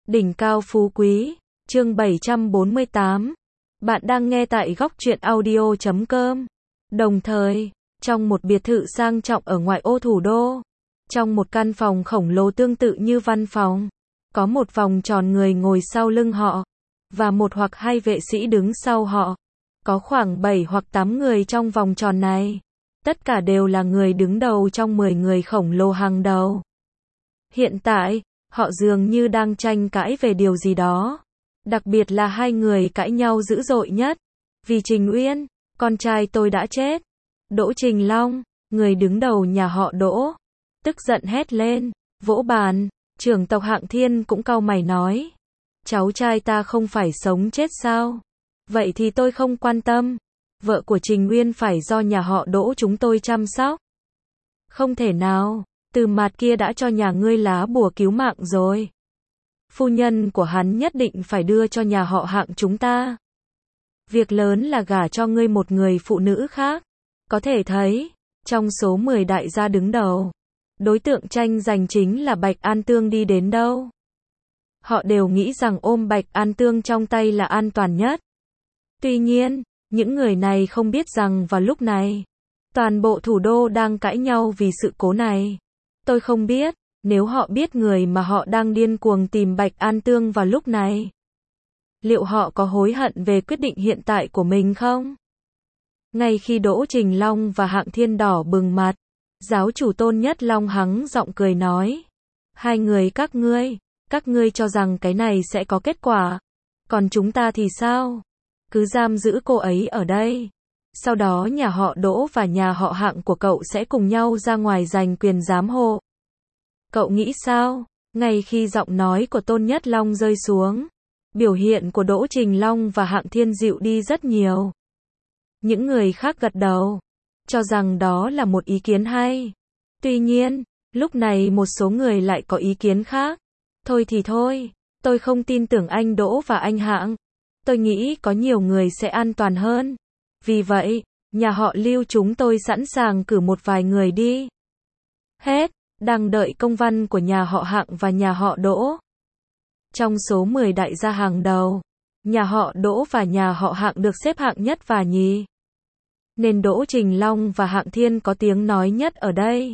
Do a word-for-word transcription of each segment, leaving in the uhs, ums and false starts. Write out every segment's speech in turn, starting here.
Đỉnh cao phú quý, chương bảy trăm bốn mươi tám. Bạn đang nghe tại góc truyện audio chấm com. Đồng thời, trong một biệt thự sang trọng ở ngoại ô thủ đô, trong một căn phòng khổng lồ tương tự như văn phòng, có một vòng tròn người ngồi sau lưng họ, và một hoặc hai vệ sĩ đứng sau họ. Có khoảng bảy hoặc tám người trong vòng tròn này. Tất cả đều là người đứng đầu trong mười người khổng lồ hàng đầu. Hiện tại, họ dường như đang tranh cãi về điều gì đó. Đặc biệt là hai người cãi nhau dữ dội nhất. Vì Trình Uyên, con trai tôi đã chết. Đỗ Trình Long, người đứng đầu nhà họ Đỗ, tức giận hét lên, vỗ bàn. Trưởng tộc Hạng Thiên cũng cau mày nói, cháu trai ta không phải sống chết sao? Vậy thì tôi không quan tâm. Vợ của Trình Uyên phải do nhà họ Đỗ chúng tôi chăm sóc. Không thể nào, Từ Mạt kia đã cho nhà ngươi lá bùa cứu mạng rồi. Phu nhân của hắn nhất định phải đưa cho nhà họ Hạng chúng ta. Việc lớn là gả cho ngươi một người phụ nữ khác. Có thể thấy, trong số mười đại gia đứng đầu, đối tượng tranh giành chính là Bạch An Tương đi đến đâu. Họ đều nghĩ rằng ôm Bạch An Tương trong tay là an toàn nhất. Tuy nhiên, những người này không biết rằng vào lúc này, toàn bộ thủ đô đang cãi nhau vì sự cố này. Tôi không biết, nếu họ biết người mà họ đang điên cuồng tìm Bạch An Tương vào lúc này, liệu họ có hối hận về quyết định hiện tại của mình không? Ngay khi Đỗ Trình Long và Hạng Thiên đỏ bừng mặt, giáo chủ Tôn Nhất Long hắng giọng cười nói, hai người các ngươi, các ngươi cho rằng cái này sẽ có kết quả, còn chúng ta thì sao? Cứ giam giữ cô ấy ở đây. Sau đó nhà họ Đỗ và nhà họ Hạng của cậu sẽ cùng nhau ra ngoài giành quyền giám hộ. Cậu nghĩ sao? Ngay khi giọng nói của Tôn Nhất Long rơi xuống, biểu hiện của Đỗ Trình Long và Hạng Thiên dịu đi rất nhiều. Những người khác gật đầu, cho rằng đó là một ý kiến hay. Tuy nhiên, lúc này một số người lại có ý kiến khác. Thôi thì thôi, tôi không tin tưởng anh Đỗ và anh Hạng. Tôi nghĩ có nhiều người sẽ an toàn hơn. Vì vậy, nhà họ Lưu chúng tôi sẵn sàng cử một vài người đi. Hết, đang đợi công văn của nhà họ Hạng và nhà họ Đỗ. Trong số mười đại gia hàng đầu, nhà họ Đỗ và nhà họ Hạng được xếp hạng nhất và nhì. Nên Đỗ Trình Long và Hạng Thiên có tiếng nói nhất ở đây.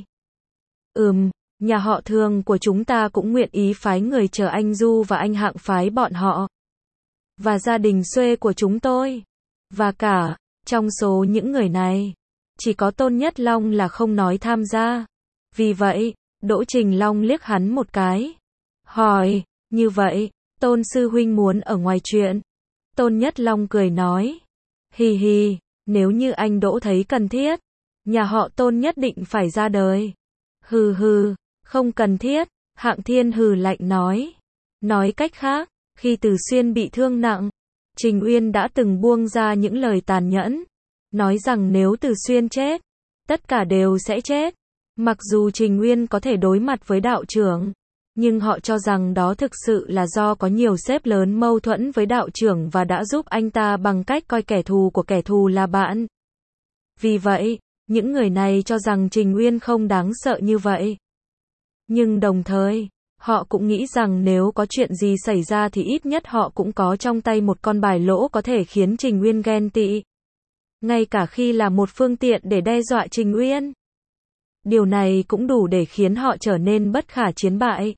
Ừm, nhà họ Thường của chúng ta cũng nguyện ý phái người chờ anh Du và anh Hạng phái bọn họ. Và gia đình Xuê của chúng tôi. Và cả, trong số những người này, chỉ có Tôn Nhất Long là không nói tham gia. Vì vậy, Đỗ Trình Long liếc hắn một cái. Hỏi, như vậy, Tôn Sư Huynh muốn ở ngoài chuyện. Tôn Nhất Long cười nói. Hì hì, nếu như anh Đỗ thấy cần thiết, nhà họ Tôn nhất định phải ra đời. Hừ hừ, không cần thiết, Hạng Thiên hừ lạnh nói. Nói cách khác, khi Từ Xuyên bị thương nặng, Trình Uyên đã từng buông ra những lời tàn nhẫn, nói rằng nếu Từ Xuyên chết, tất cả đều sẽ chết. Mặc dù Trình Uyên có thể đối mặt với đạo trưởng, nhưng họ cho rằng đó thực sự là do có nhiều sếp lớn mâu thuẫn với đạo trưởng và đã giúp anh ta bằng cách coi kẻ thù của kẻ thù là bạn. Vì vậy, những người này cho rằng Trình Uyên không đáng sợ như vậy. Nhưng đồng thời, họ cũng nghĩ rằng nếu có chuyện gì xảy ra thì ít nhất họ cũng có trong tay một con bài lỗ có thể khiến Trình Uyên ghen tị. Ngay cả khi là một phương tiện để đe dọa Trình Uyên. Điều này cũng đủ để khiến họ trở nên bất khả chiến bại.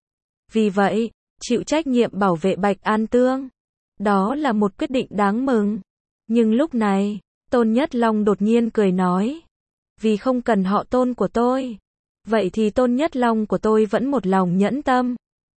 Vì vậy, chịu trách nhiệm bảo vệ Bạch An Tương. Đó là một quyết định đáng mừng. Nhưng lúc này, Tôn Nhất Long đột nhiên cười nói. Vì không cần họ Tôn của tôi. Vậy thì Tôn Nhất Long của tôi vẫn một lòng nhẫn tâm.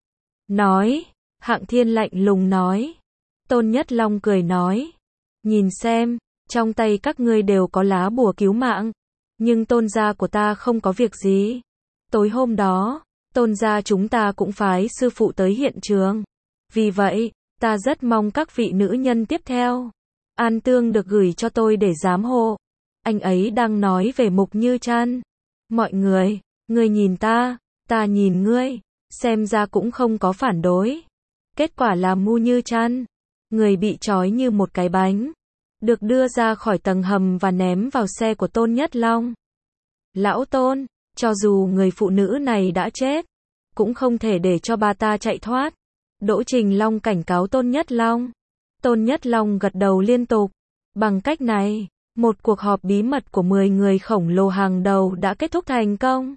Nói, Hạng Thiên lạnh lùng nói. Tôn Nhất Long cười nói. Nhìn xem, trong tay các ngươi đều có lá bùa cứu mạng. Nhưng Tôn gia của ta không có việc gì. Tối hôm đó, Tôn gia chúng ta cũng phái sư phụ tới hiện trường. Vì vậy, ta rất mong các vị nữ nhân tiếp theo. An Tương được gửi cho tôi để giám hộ. Anh ấy đang nói về Mục Như Trăn. Mọi người, ngươi nhìn ta, ta nhìn ngươi, xem ra cũng không có phản đối. Kết quả là Mu Như Trăn, người bị trói như một cái bánh, được đưa ra khỏi tầng hầm và ném vào xe của Tôn Nhất Long. Lão Tôn, cho dù người phụ nữ này đã chết, cũng không thể để cho bà ta chạy thoát. Đỗ Trình Long cảnh cáo Tôn Nhất Long. Tôn Nhất Long gật đầu liên tục. Bằng cách này, một cuộc họp bí mật của mười người khổng lồ hàng đầu đã kết thúc thành công.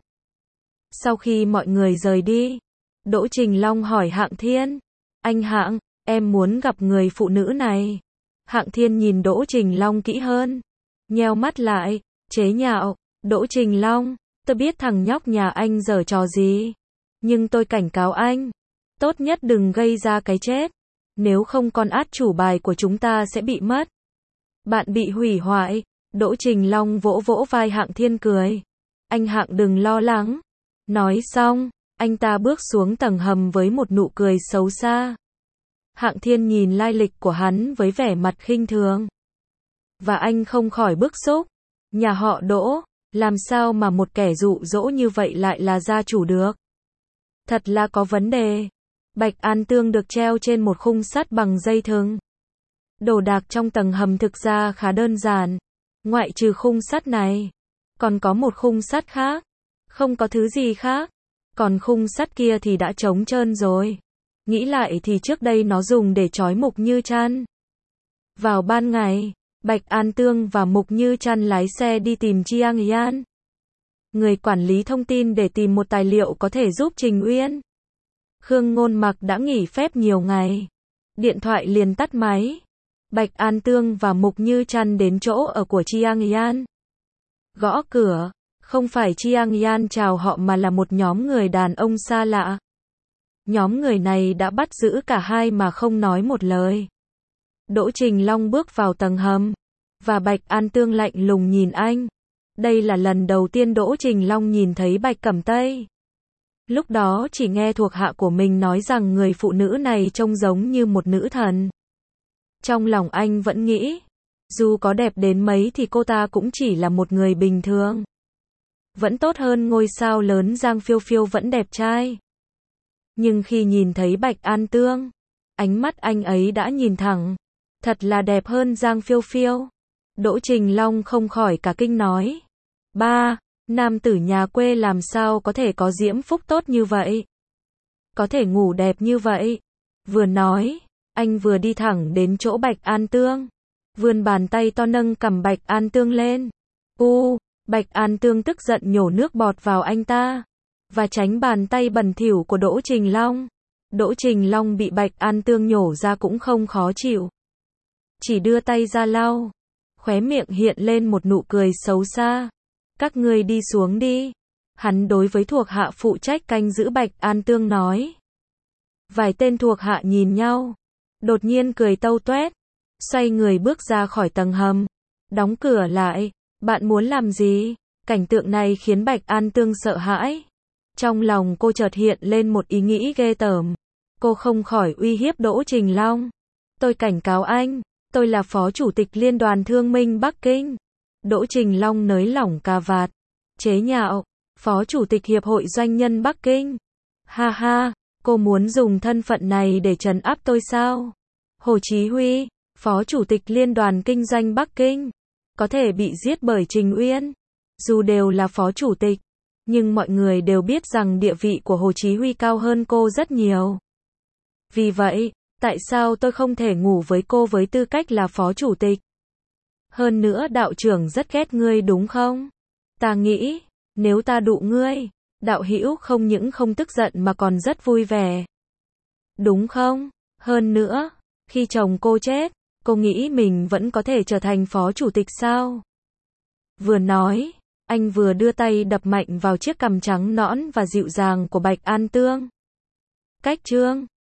Sau khi mọi người rời đi, Đỗ Trình Long hỏi Hạng Thiên. Anh Hạng, em muốn gặp người phụ nữ này. Hạng Thiên nhìn Đỗ Trình Long kỹ hơn. Nheo mắt lại, chế nhạo. Đỗ Trình Long, tôi biết thằng nhóc nhà anh giở trò gì. Nhưng tôi cảnh cáo anh. Tốt nhất đừng gây ra cái chết. Nếu không con át chủ bài của chúng ta sẽ bị mất. Bạn bị hủy hoại. Đỗ Trình Long vỗ vỗ vai Hạng Thiên cười. Anh Hạng đừng lo lắng. Nói xong, anh ta bước xuống tầng hầm với một nụ cười xấu xa. Hạng Thiên nhìn lai lịch của hắn với vẻ mặt khinh thường. Và anh không khỏi bức xúc. Nhà họ Đỗ, làm sao mà một kẻ dụ dỗ như vậy lại là gia chủ được? Thật là có vấn đề. Bạch An Tương được treo trên một khung sắt bằng dây thừng. Đồ đạc trong tầng hầm thực ra khá đơn giản. Ngoại trừ khung sắt này, còn có một khung sắt khác. Không có thứ gì khác. Còn khung sắt kia thì đã trống trơn rồi. Nghĩ lại thì trước đây nó dùng để trói Mục Như Trăn. Vào ban ngày, Bạch An Tương và Mục Như Trăn lái xe đi tìm Chiang Yan, người quản lý thông tin, để tìm một tài liệu có thể giúp Trình Uyên. Khương Ngôn Mặc đã nghỉ phép nhiều ngày. Điện thoại liền tắt máy. Bạch An Tương và Mục Như Trăn đến chỗ ở của Chiang Yan. Gõ cửa, không phải Chiang Yan chào họ mà là một nhóm người đàn ông xa lạ. Nhóm người này đã bắt giữ cả hai mà không nói một lời. Đỗ Trình Long bước vào tầng hầm, và Bạch An Tương lạnh lùng nhìn anh. Đây là lần đầu tiên Đỗ Trình Long nhìn thấy Bạch Cẩm Tây. Lúc đó chỉ nghe thuộc hạ của mình nói rằng người phụ nữ này trông giống như một nữ thần. Trong lòng anh vẫn nghĩ, dù có đẹp đến mấy thì cô ta cũng chỉ là một người bình thường. Vẫn tốt hơn ngôi sao lớn Giang Phiêu Phiêu vẫn đẹp trai. Nhưng khi nhìn thấy Bạch An Tương, ánh mắt anh ấy đã nhìn thẳng. Thật là đẹp hơn Giang Phiêu Phiêu. Đỗ Trình Long không khỏi cả kinh nói. Ba, nam tử nhà quê làm sao có thể có diễm phúc tốt như vậy? Có thể ngủ đẹp như vậy? Vừa nói, anh vừa đi thẳng đến chỗ Bạch An Tương. Vươn bàn tay to nâng cằm Bạch An Tương lên. U, Bạch An Tương tức giận nhổ nước bọt vào anh ta. Và tránh bàn tay bẩn thỉu của Đỗ Trình Long. Đỗ Trình Long bị Bạch An Tương nhổ ra cũng không khó chịu. Chỉ đưa tay ra lau. Khóe miệng hiện lên một nụ cười xấu xa. Các ngươi đi xuống đi. Hắn đối với thuộc hạ phụ trách canh giữ Bạch An Tương nói. Vài tên thuộc hạ nhìn nhau. Đột nhiên cười tâu toét. Xoay người bước ra khỏi tầng hầm. Đóng cửa lại. Bạn muốn làm gì? Cảnh tượng này khiến Bạch An Tương sợ hãi. Trong lòng cô chợt hiện lên một ý nghĩ ghê tởm. Cô không khỏi uy hiếp Đỗ Trình Long. Tôi cảnh cáo anh. Tôi là phó chủ tịch Liên đoàn Thương minh Bắc Kinh. Đỗ Trình Long nới lỏng cà vạt. Chế nhạo. Phó chủ tịch Hiệp hội Doanh nhân Bắc Kinh. Ha ha, cô muốn dùng thân phận này để trấn áp tôi sao? Hồ Chí Huy, phó chủ tịch Liên đoàn Kinh doanh Bắc Kinh, có thể bị giết bởi Trình Uyên. Dù đều là phó chủ tịch, nhưng mọi người đều biết rằng địa vị của Hồ Chí Huy cao hơn cô rất nhiều. Vì vậy, tại sao tôi không thể ngủ với cô với tư cách là phó chủ tịch? Hơn nữa đạo trưởng rất ghét ngươi đúng không? Ta nghĩ, nếu ta dụ ngươi, đạo hữu không những không tức giận mà còn rất vui vẻ. Đúng không? Hơn nữa, khi chồng cô chết, cô nghĩ mình vẫn có thể trở thành phó chủ tịch sao? Vừa nói, anh vừa đưa tay đập mạnh vào chiếc cằm trắng nõn và dịu dàng của Bạch An Tương. Cách chương